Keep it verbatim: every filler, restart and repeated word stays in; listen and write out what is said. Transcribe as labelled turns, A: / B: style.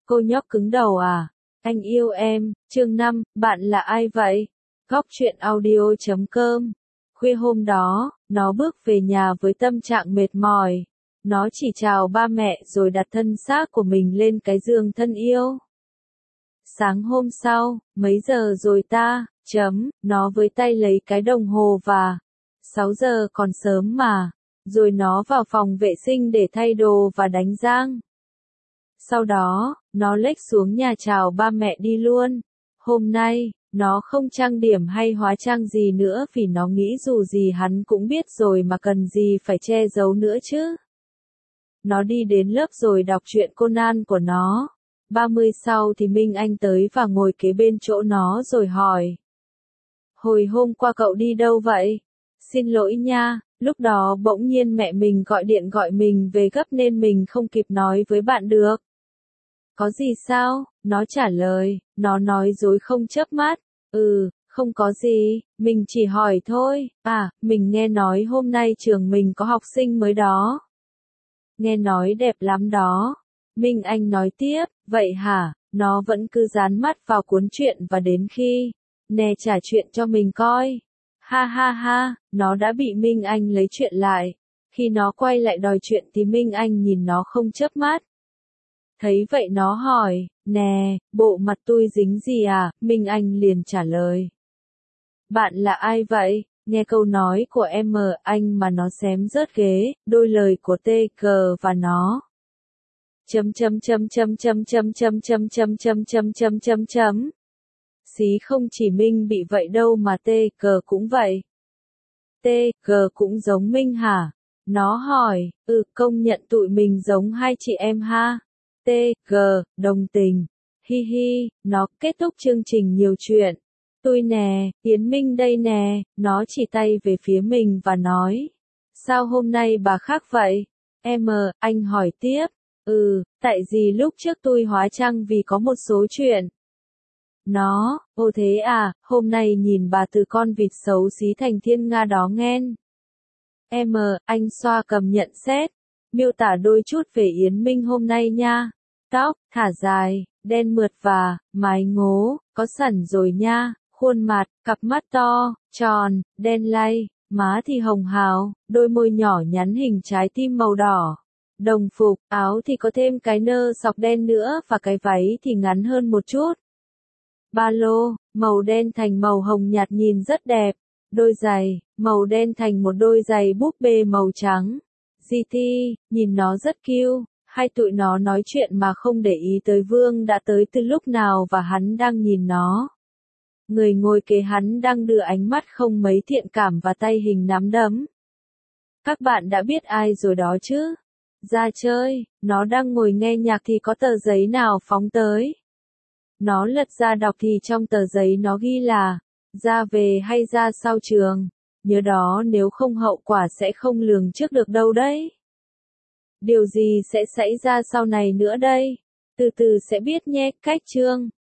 A: Cô nhóc cứng đầu à? Anh yêu em, chương năm, bạn là ai vậy? Góc truyện audio chấm com. Khuya hôm đó, nó bước về nhà với tâm trạng mệt mỏi. Nó chỉ chào ba mẹ rồi đặt thân xác của mình lên cái giường thân yêu. Sáng hôm sau, mấy giờ rồi ta, chấm, nó với tay lấy cái đồng hồ và, sáu giờ còn sớm mà, rồi nó vào phòng vệ sinh để thay đồ và đánh răng. Sau đó, nó lếch xuống nhà chào ba mẹ đi luôn. Hôm nay, nó không trang điểm hay hóa trang gì nữa vì nó nghĩ dù gì hắn cũng biết rồi mà cần gì phải che giấu nữa chứ. Nó đi đến lớp rồi đọc truyện Conan của nó. ba mươi sau thì Minh Anh tới và ngồi kế bên chỗ nó rồi hỏi. Hồi hôm qua cậu đi đâu vậy? Xin lỗi nha, lúc đó bỗng nhiên mẹ mình gọi điện gọi mình về gấp nên mình không kịp nói với bạn được. Có gì sao? Nó trả lời, nó nói dối không chớp mắt. Ừ, không có gì, mình chỉ hỏi thôi. À, mình nghe nói hôm nay trường mình có học sinh mới đó. Nghe nói đẹp lắm đó. Minh Anh nói tiếp, vậy hả? Nó vẫn cứ dán mắt vào cuốn truyện và đến khi, nè trả chuyện cho mình coi. Ha ha ha, nó đã bị Minh Anh lấy chuyện lại. Khi nó quay lại đòi chuyện thì Minh Anh nhìn nó không chớp mắt. Thấy vậy nó hỏi, nè, bộ mặt tôi dính gì à? Minh Anh liền trả lời. Bạn là ai vậy? Nghe câu nói của em anh mà nó xém rớt ghế, đôi lời của tê cờ và nó. Chấm chấm chấm chấm chấm chấm chấm chấm chấm chấm chấm chấm chấm chấm. Xí không chỉ Minh bị vậy đâu mà tê cờ cũng vậy. Tê cờ cũng giống Minh hả? Nó hỏi, ừ công nhận tụi mình giống hai chị em ha. tê giê, đồng tình. Hi hi, nó kết thúc chương trình nhiều chuyện. Tôi nè, Yến Minh đây nè, nó chỉ tay về phía mình và nói. Sao hôm nay bà khác vậy? Em, anh hỏi tiếp. Ừ, tại vì lúc trước tôi hóa trang vì có một số chuyện. Nó, ô thế à, hôm nay nhìn bà từ con vịt xấu xí thành thiên nga đó nghen. Em, anh xoa cầm nhận xét. Miêu tả đôi chút về Yến Minh hôm nay nha. Tóc, thả dài, đen mượt và, mái ngố, có sẵn rồi nha, khuôn mặt, cặp mắt to, tròn, đen lay, má thì hồng hào, đôi môi nhỏ nhắn hình trái tim màu đỏ. Đồng phục, áo thì có thêm cái nơ sọc đen nữa và cái váy thì ngắn hơn một chút. Ba lô, màu đen thành màu hồng nhạt nhìn rất đẹp. Đôi giày, màu đen thành một đôi giày búp bê màu trắng. giê tê, nhìn nó rất cute. Hai tụi nó nói chuyện mà không để ý tới Vương đã tới từ lúc nào và hắn đang nhìn nó. Người ngồi kế hắn đang đưa ánh mắt không mấy thiện cảm và tay hình nắm đấm. Các bạn đã biết ai rồi đó chứ? Ra chơi, nó đang ngồi nghe nhạc thì có tờ giấy nào phóng tới. Nó lật ra đọc thì trong tờ giấy nó ghi là, ra về hay ra sau trường. Nhớ đó nếu không hậu quả sẽ không lường trước được đâu đấy. Điều gì sẽ xảy ra sau này nữa đây? Từ từ sẽ biết nhé, cách chương.